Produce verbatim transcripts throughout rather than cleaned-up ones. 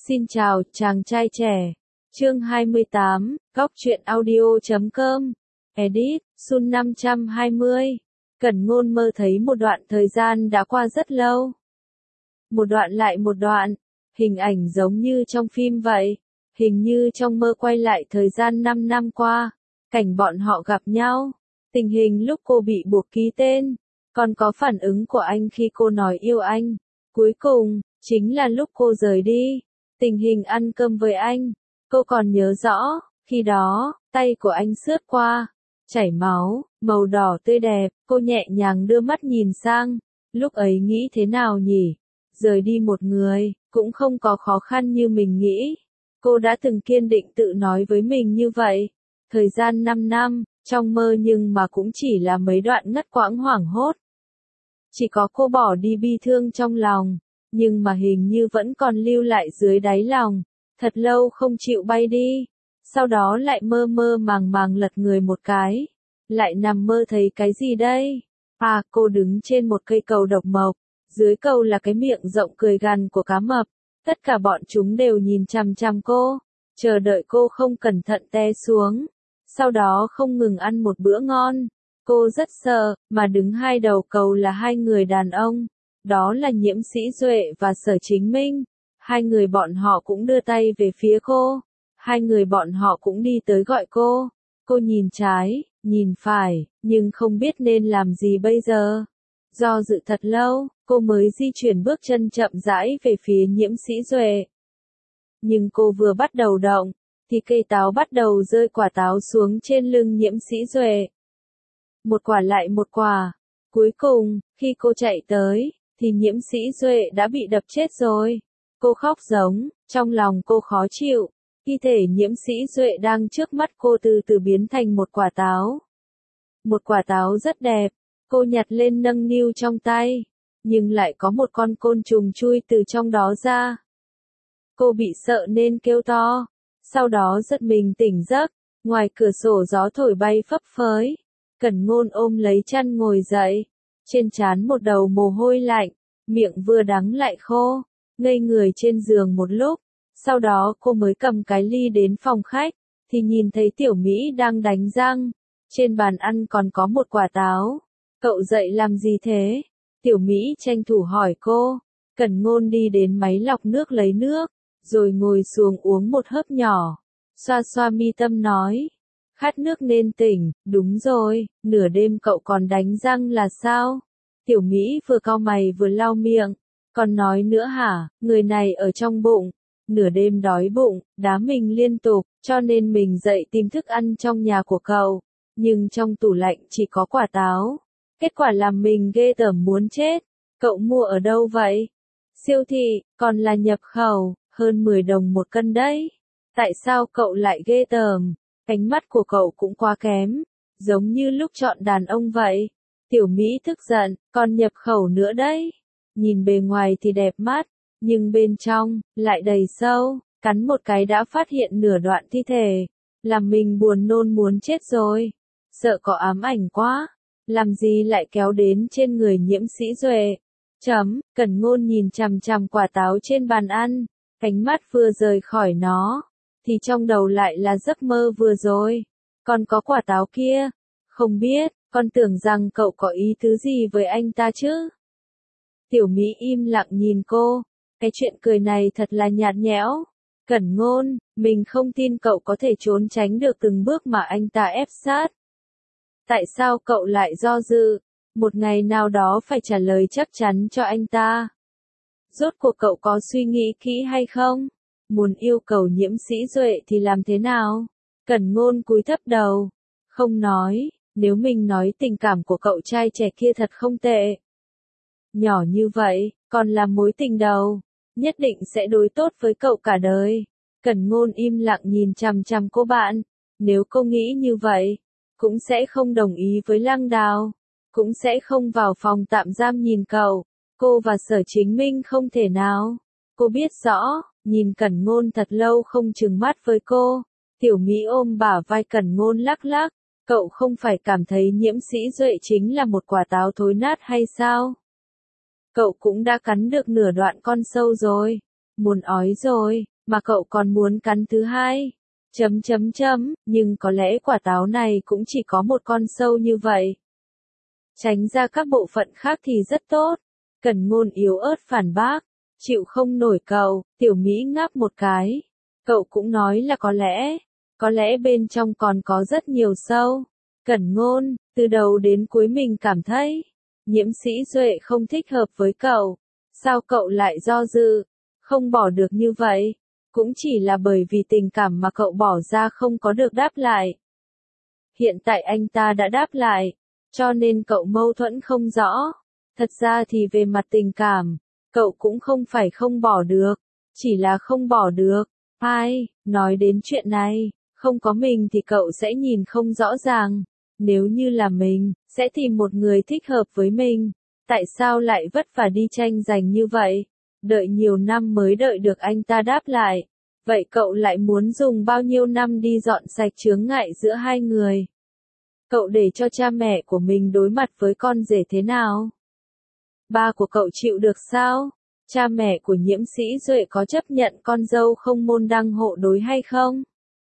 Xin chào, chàng trai trẻ. Chương hai mươi tám, góc truyện audio chấm com. Edit, Sun năm trăm hai mươi. Cẩn Ngôn mơ thấy một đoạn thời gian đã qua rất lâu. Một đoạn lại một đoạn, hình ảnh giống như trong phim vậy. Hình như trong mơ quay lại thời gian năm năm qua, cảnh bọn họ gặp nhau, tình hình lúc cô bị buộc ký tên, còn có phản ứng của anh khi cô nói yêu anh. Cuối cùng, chính là lúc cô rời đi, tình hình ăn cơm với anh. Cô còn nhớ rõ, khi đó, tay của anh sướt qua, chảy máu, màu đỏ tươi đẹp, cô nhẹ nhàng đưa mắt nhìn sang, lúc ấy nghĩ thế nào nhỉ? Rời đi một người, cũng không có khó khăn như mình nghĩ. Cô đã từng kiên định tự nói với mình như vậy. Thời gian năm năm, trong mơ nhưng mà cũng chỉ là mấy đoạn ngắt quãng hoảng hốt. Chỉ có cô bỏ đi bi thương trong lòng, nhưng mà hình như vẫn còn lưu lại dưới đáy lòng, thật lâu không chịu bay đi. Sau đó lại mơ mơ màng màng lật người một cái, lại nằm mơ thấy cái gì đây? À, cô đứng trên một cây cầu độc mộc, dưới cầu là cái miệng rộng cười gằn của cá mập. Tất cả bọn chúng đều nhìn chằm chằm cô, chờ đợi cô không cẩn thận té xuống, sau đó không ngừng ăn một bữa ngon. Cô rất sợ, mà đứng hai đầu cầu là hai người đàn ông, đó là Nhiễm Sĩ Duệ và Sở Chính Minh. Hai người bọn họ cũng đưa tay về phía cô, hai người bọn họ cũng đi tới gọi cô. Cô nhìn trái, nhìn phải, nhưng không biết nên làm gì bây giờ. Do dự thật lâu, cô mới di chuyển bước chân chậm rãi về phía Nhiễm Sĩ Duệ. Nhưng cô vừa bắt đầu động, thì cây táo bắt đầu rơi quả táo xuống trên lưng Nhiễm Sĩ Duệ. Một quả lại một quả. Cuối cùng, khi cô chạy tới, thì Nhiễm Sĩ Duệ đã bị đập chết rồi. Cô khóc giống, trong lòng cô khó chịu. Thi thể Nhiễm Sĩ Duệ đang trước mắt cô từ từ biến thành một quả táo. Một quả táo rất đẹp. Cô nhặt lên nâng niu trong tay, nhưng lại có một con côn trùng chui từ trong đó ra. Cô bị sợ nên kêu to, sau đó giật mình tỉnh giấc, ngoài cửa sổ gió thổi bay phấp phới. Cẩn Ngôn ôm lấy chăn ngồi dậy, trên trán một đầu mồ hôi lạnh, miệng vừa đắng lại khô, ngây người trên giường một lúc, sau đó cô mới cầm cái ly đến phòng khách, thì nhìn thấy Tiểu Mỹ đang đánh răng, trên bàn ăn còn có một quả táo. Cậu dậy làm gì thế? Tiểu Mỹ tranh thủ hỏi cô. Cẩn Ngôn đi đến máy lọc nước lấy nước, rồi ngồi xuống uống một hớp nhỏ. Xoa xoa mi tâm nói. Khát nước nên tỉnh, đúng rồi, nửa đêm cậu còn đánh răng là sao? Tiểu Mỹ vừa cau mày vừa lau miệng. Còn nói nữa hả, người này ở trong bụng. Nửa đêm đói bụng, đá mình liên tục, cho nên mình dậy tìm thức ăn trong nhà của cậu. Nhưng trong tủ lạnh chỉ có quả táo. Kết quả làm mình ghê tởm muốn chết. Cậu mua ở đâu vậy? Siêu thị, còn là nhập khẩu, hơn mười đồng một cân đấy. Tại sao cậu lại ghê tởm? Ánh mắt của cậu cũng quá kém, giống như lúc chọn đàn ông vậy. Tiểu Mỹ tức giận, còn nhập khẩu nữa đấy. Nhìn bề ngoài thì đẹp mắt, nhưng bên trong, lại đầy sâu, cắn một cái đã phát hiện nửa đoạn thi thể. Làm mình buồn nôn muốn chết rồi. Sợ có ám ảnh quá. Làm gì lại kéo đến trên người Nhiễm Sĩ Duệ? Chấm, Cẩn Ngôn nhìn chằm chằm quả táo trên bàn ăn, ánh mắt vừa rời khỏi nó, thì trong đầu lại là giấc mơ vừa rồi. Còn có quả táo kia, không biết, con tưởng rằng cậu có ý tứ gì với anh ta chứ? Tiểu Mỹ im lặng nhìn cô, cái chuyện cười này thật là nhạt nhẽo. Cẩn Ngôn, mình không tin cậu có thể trốn tránh được từng bước mà anh ta ép sát. Tại sao cậu lại do dự? Một ngày nào đó phải trả lời chắc chắn cho anh ta. Rốt cuộc cậu có suy nghĩ kỹ hay không? Muốn yêu cầu Nhiễm Sĩ Duệ thì làm thế nào? Cẩn Ngôn cúi thấp đầu, không nói. Nếu mình nói tình cảm của cậu trai trẻ kia thật không tệ. Nhỏ như vậy, còn là mối tình đầu, nhất định sẽ đối tốt với cậu cả đời. Cẩn Ngôn im lặng nhìn chằm chằm cô bạn. Nếu cô nghĩ như vậy, cũng sẽ không đồng ý với Lăng Đào, cũng sẽ không vào phòng tạm giam nhìn cậu. Cô và Sở Chính Minh không thể nào. Cô biết rõ, nhìn Cẩn Ngôn thật lâu không chừng mắt với cô. Tiểu Mỹ ôm bả vai Cẩn Ngôn lắc lắc. Cậu không phải cảm thấy Nhiễm Sĩ Duệ chính là một quả táo thối nát hay sao? Cậu cũng đã cắn được nửa đoạn con sâu rồi. Muốn ói rồi, mà cậu còn muốn cắn thứ hai. Chấm chấm chấm, nhưng có lẽ quả táo này cũng chỉ có một con sâu như vậy. Tránh ra các bộ phận khác thì rất tốt. Cẩn Ngôn yếu ớt phản bác. Chịu không nổi cậu, Tiểu Mỹ ngáp một cái. Cậu cũng nói là có lẽ, có lẽ bên trong còn có rất nhiều sâu. Cẩn Ngôn, từ đầu đến cuối mình cảm thấy, Nhiễm Sĩ Duệ không thích hợp với cậu. Sao cậu lại do dự, không bỏ được như vậy? Cũng chỉ là bởi vì tình cảm mà cậu bỏ ra không có được đáp lại. Hiện tại anh ta đã đáp lại, cho nên cậu mâu thuẫn không rõ. Thật ra thì về mặt tình cảm, cậu cũng không phải không bỏ được, chỉ là không bỏ được. Ai, nói đến chuyện này, không có mình thì cậu sẽ nhìn không rõ ràng. Nếu như là mình, sẽ tìm một người thích hợp với mình. Tại sao lại vất vả đi tranh giành như vậy? Đợi nhiều năm mới đợi được anh ta đáp lại. Vậy cậu lại muốn dùng bao nhiêu năm đi dọn sạch chướng ngại giữa hai người? Cậu để cho cha mẹ của mình đối mặt với con rể thế nào? Ba của cậu chịu được sao? Cha mẹ của Nhiễm Sĩ Duệ có chấp nhận con dâu không môn đăng hộ đối hay không?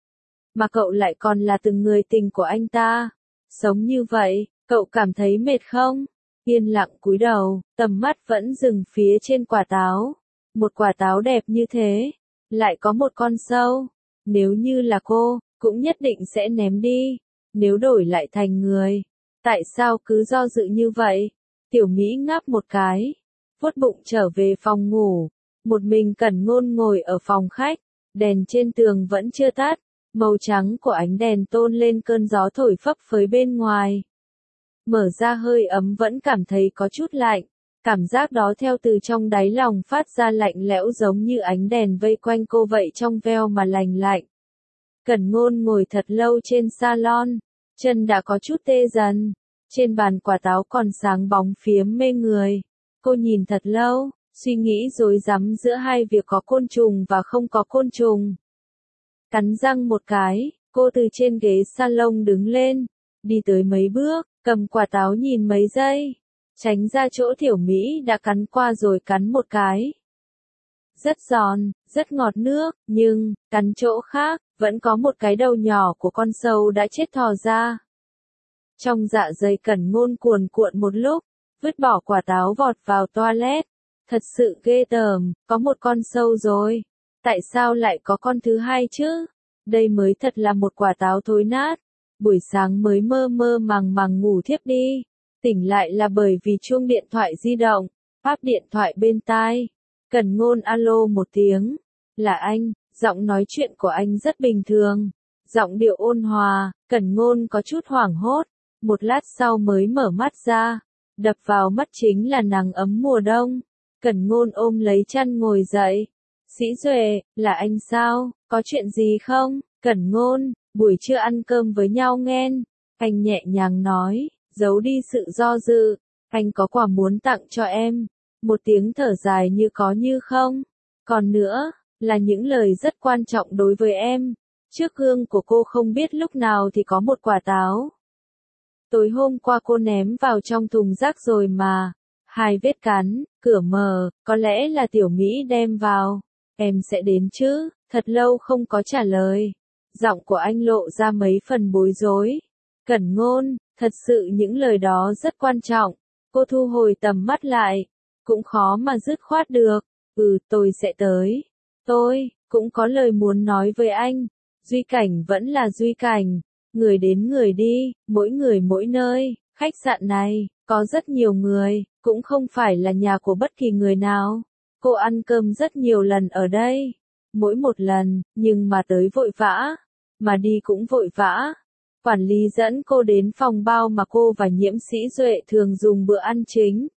Mà cậu lại còn là từng người tình của anh ta. Sống như vậy, cậu cảm thấy mệt không? Yên lặng cúi đầu, tầm mắt vẫn dừng phía trên quả táo. Một quả táo đẹp như thế, lại có một con sâu. Nếu như là cô, cũng nhất định sẽ ném đi. Nếu đổi lại thành người, tại sao cứ do dự như vậy? Tiểu Mỹ ngáp một cái, vuốt bụng trở về phòng ngủ. Một mình Cẩn Ngôn ngồi ở phòng khách, đèn trên tường vẫn chưa tắt, màu trắng của ánh đèn tôn lên cơn gió thổi phấp phới bên ngoài. Mở ra hơi ấm vẫn cảm thấy có chút lạnh, cảm giác đó theo từ trong đáy lòng phát ra lạnh lẽo giống như ánh đèn vây quanh cô vậy trong veo mà lành lạnh. Cẩn Ngôn ngồi thật lâu trên salon, chân đã có chút tê dần. Trên bàn quả táo còn sáng bóng phiếm mê người. Cô nhìn thật lâu, suy nghĩ rối rắm giữa hai việc có côn trùng và không có côn trùng. Cắn răng một cái, cô từ trên ghế salon đứng lên, đi tới mấy bước, cầm quả táo nhìn mấy giây, tránh ra chỗ Tiểu Mỹ đã cắn qua rồi cắn một cái. Rất giòn, rất ngọt nước, nhưng, cắn chỗ khác, vẫn có một cái đầu nhỏ của con sâu đã chết thò ra. Trong dạ dày Cẩn Ngôn cuồn cuộn một lúc, vứt bỏ quả táo vọt vào toilet. Thật sự ghê tởm, có một con sâu rồi. Tại sao lại có con thứ hai chứ? Đây mới thật là một quả táo thối nát. Buổi sáng mới mơ mơ màng màng ngủ thiếp đi. Tỉnh lại là bởi vì chuông điện thoại di động, áp điện thoại bên tai. Cẩn Ngôn alo một tiếng. Là anh, giọng nói chuyện của anh rất bình thường. Giọng điệu ôn hòa, Cẩn Ngôn có chút hoảng hốt. Một lát sau mới mở mắt ra, đập vào mắt chính là nắng ấm mùa đông. Cẩn Ngôn ôm lấy chăn ngồi dậy. Sĩ Duệ, là anh sao, có chuyện gì không? Cẩn Ngôn, buổi trưa ăn cơm với nhau nghen. Anh nhẹ nhàng nói, giấu đi sự do dự. Anh có quà muốn tặng cho em. Một tiếng thở dài như có như không. Còn nữa, là những lời rất quan trọng đối với em. Trước gương của cô không biết lúc nào thì có một quả táo. Tối hôm qua cô ném vào trong thùng rác rồi mà. Hai vết cắn, cửa mở, có lẽ là Tiểu Mỹ đem vào. Em sẽ đến chứ? Thật lâu không có trả lời. Giọng của anh lộ ra mấy phần bối rối. Cẩn Ngôn, thật sự những lời đó rất quan trọng. Cô thu hồi tầm mắt lại. Cũng khó mà dứt khoát được. Ừ, tôi sẽ tới. Tôi, cũng có lời muốn nói với anh. Duy Cảnh vẫn là Duy Cảnh. Người đến người đi, mỗi người mỗi nơi. Khách sạn này, có rất nhiều người, cũng không phải là nhà của bất kỳ người nào. Cô ăn cơm rất nhiều lần ở đây. Mỗi một lần, nhưng mà tới vội vã. Mà đi cũng vội vã. Quản lý dẫn cô đến phòng bao mà cô và Nhiễm Sĩ Duệ thường dùng bữa ăn chính.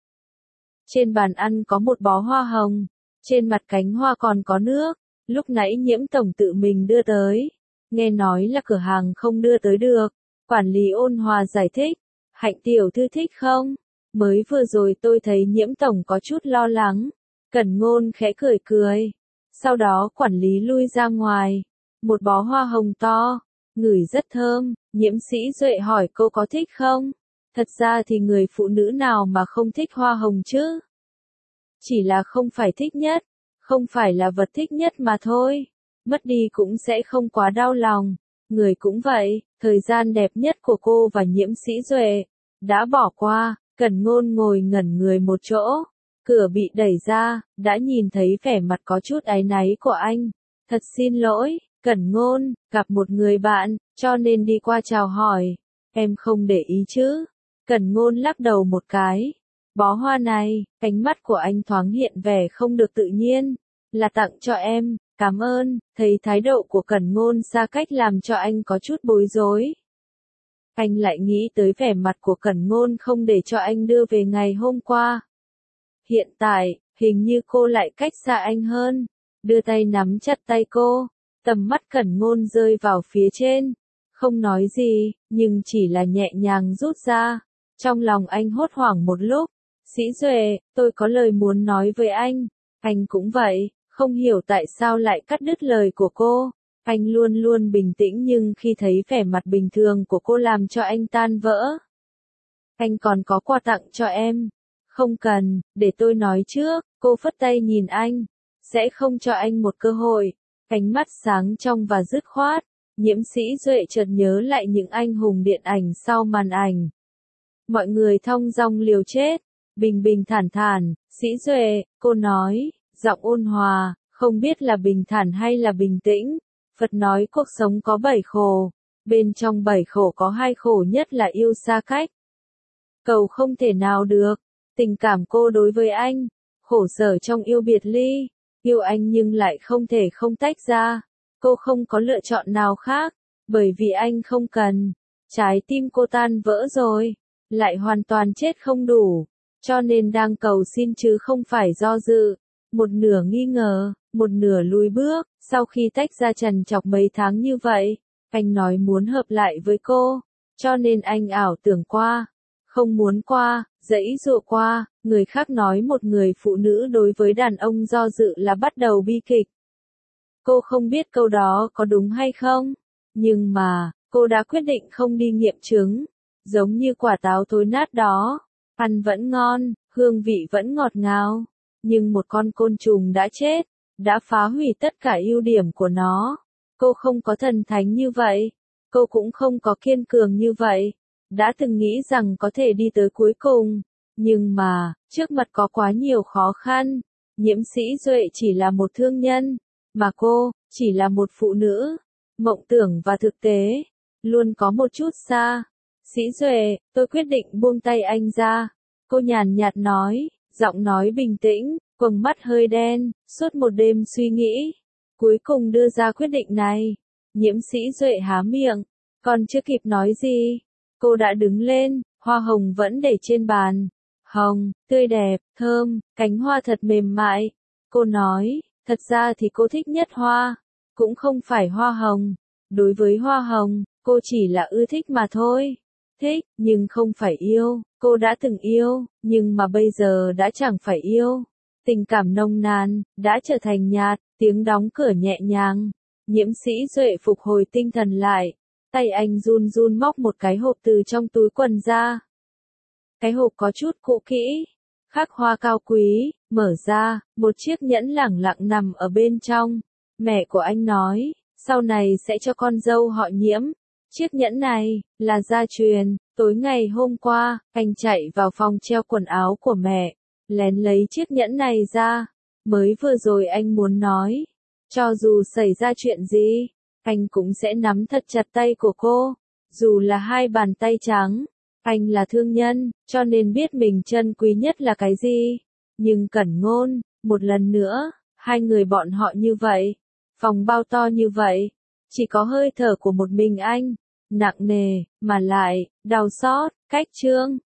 Trên bàn ăn có một bó hoa hồng. Trên mặt cánh hoa còn có nước. Lúc nãy Nhiễm tổng tự mình đưa tới. Nghe nói là cửa hàng không đưa tới được. Quản lý ôn hòa giải thích. Hạnh tiểu thư thích không? Mới vừa rồi tôi thấy Nhiễm tổng có chút lo lắng. Cẩn Ngôn khẽ cười cười. Sau đó quản lý lui ra ngoài. Một bó hoa hồng to. Ngửi rất thơm. Nhiễm Sĩ Duệ hỏi cô có thích không? Thật ra thì người phụ nữ nào mà không thích hoa hồng chứ? Chỉ là không phải thích nhất. không phải là vật thích nhất mà thôi. Mất đi cũng sẽ không quá đau lòng. Người cũng vậy, thời gian đẹp nhất của cô và Nhiễm Sĩ Duệ đã bỏ qua. Cẩn Ngôn ngồi ngẩn người một chỗ. Cửa bị đẩy ra, đã nhìn thấy vẻ mặt có chút áy náy của anh. Thật xin lỗi, Cẩn Ngôn, gặp một người bạn, cho nên đi qua chào hỏi. Em không để ý chứ? Cẩn Ngôn lắc đầu một cái. Bó hoa này, ánh mắt của anh thoáng hiện vẻ không được tự nhiên. Là tặng cho em, cảm ơn. Thấy thái độ của Cẩn Ngôn xa cách làm cho anh có chút bối rối. Anh lại nghĩ tới vẻ mặt của Cẩn Ngôn không để cho anh đưa về ngày hôm qua. Hiện tại, hình như cô lại cách xa anh hơn. Đưa tay nắm chặt tay cô. Tầm mắt Cẩn Ngôn rơi vào phía trên. Không nói gì, nhưng chỉ là nhẹ nhàng rút ra. Trong lòng anh hốt hoảng một lúc. Sĩ Duệ, tôi có lời muốn nói với anh. Anh cũng vậy, không hiểu tại sao lại cắt đứt lời của cô. Anh luôn luôn bình tĩnh nhưng khi thấy vẻ mặt bình thường của cô làm cho anh tan vỡ. Anh còn có quà tặng cho em. Không cần, để tôi nói trước. Cô phất tay nhìn anh. Sẽ không cho anh một cơ hội. Ánh mắt sáng trong và dứt khoát. Nhiễm Sĩ Duệ chợt nhớ lại những anh hùng điện ảnh sau màn ảnh. Mọi người thong dong liều chết. Bình bình thản thản, Sĩ Duệ, cô nói, giọng ôn hòa, không biết là bình thản hay là bình tĩnh. Phật nói cuộc sống có bảy khổ, bên trong bảy khổ có hai khổ nhất là yêu xa cách. Cầu không thể nào được, tình cảm cô đối với anh, khổ sở trong yêu biệt ly, yêu anh nhưng lại không thể không tách ra. Cô không có lựa chọn nào khác, bởi vì anh không cần. Trái tim cô tan vỡ rồi, lại hoàn toàn chết không đủ. Cho nên đang cầu xin chứ không phải do dự. Một nửa nghi ngờ, một nửa lùi bước. Sau khi tách ra trằn trọc mấy tháng như vậy, anh nói muốn hợp lại với cô. Cho nên anh ảo tưởng qua. Không muốn qua, dãy dụa qua. Người khác nói một người phụ nữ đối với đàn ông do dự là bắt đầu bi kịch. Cô không biết câu đó có đúng hay không. Nhưng mà, cô đã quyết định không đi nghiệm chứng. Giống như quả táo thối nát đó. Ăn vẫn ngon, hương vị vẫn ngọt ngào, nhưng một con côn trùng đã chết, đã phá hủy tất cả ưu điểm của nó. Cô không có thần thánh như vậy, cô cũng không có kiên cường như vậy, đã từng nghĩ rằng có thể đi tới cuối cùng, nhưng mà, trước mặt có quá nhiều khó khăn. Nhiễm Sĩ Duệ chỉ là một thương nhân, mà cô, chỉ là một phụ nữ. Mộng tưởng và thực tế, luôn có một chút xa. Sĩ Duệ, tôi quyết định buông tay anh ra. Cô nhàn nhạt nói, giọng nói bình tĩnh, quầng mắt hơi đen, suốt một đêm suy nghĩ. Cuối cùng đưa ra quyết định này. Nhiễm Sĩ Duệ há miệng, còn chưa kịp nói gì. Cô đã đứng lên, hoa hồng vẫn để trên bàn. Hồng, tươi đẹp, thơm, cánh hoa thật mềm mại. Cô nói, thật ra thì cô thích nhất hoa. Cũng không phải hoa hồng. Đối với hoa hồng, cô chỉ là ưa thích mà thôi. Thích, nhưng không phải yêu. Cô đã từng yêu, nhưng mà bây giờ đã chẳng phải yêu. Tình cảm nồng nàn, đã trở thành nhạt, tiếng đóng cửa nhẹ nhàng. Nhiễm Sĩ Duệ phục hồi tinh thần lại. Tay anh run run móc một cái hộp từ trong túi quần ra. Cái hộp có chút cũ kỹ, khắc hoa cao quý, mở ra, một chiếc nhẫn lẳng lặng nằm ở bên trong. Mẹ của anh nói, sau này sẽ cho con dâu họ Nhiễm. Chiếc nhẫn này, là gia truyền. Tối ngày hôm qua, anh chạy vào phòng treo quần áo của mẹ, lén lấy chiếc nhẫn này ra. Mới vừa rồi anh muốn nói, cho dù xảy ra chuyện gì, anh cũng sẽ nắm thật chặt tay của cô, dù là hai bàn tay trắng. Anh là thương nhân, cho nên biết mình trân quý nhất là cái gì. Nhưng Cẩn Ngôn, một lần nữa, hai người bọn họ như vậy, phòng bao to như vậy, chỉ có hơi thở của một mình anh, nặng nề, mà lại, đau xót. Cách chương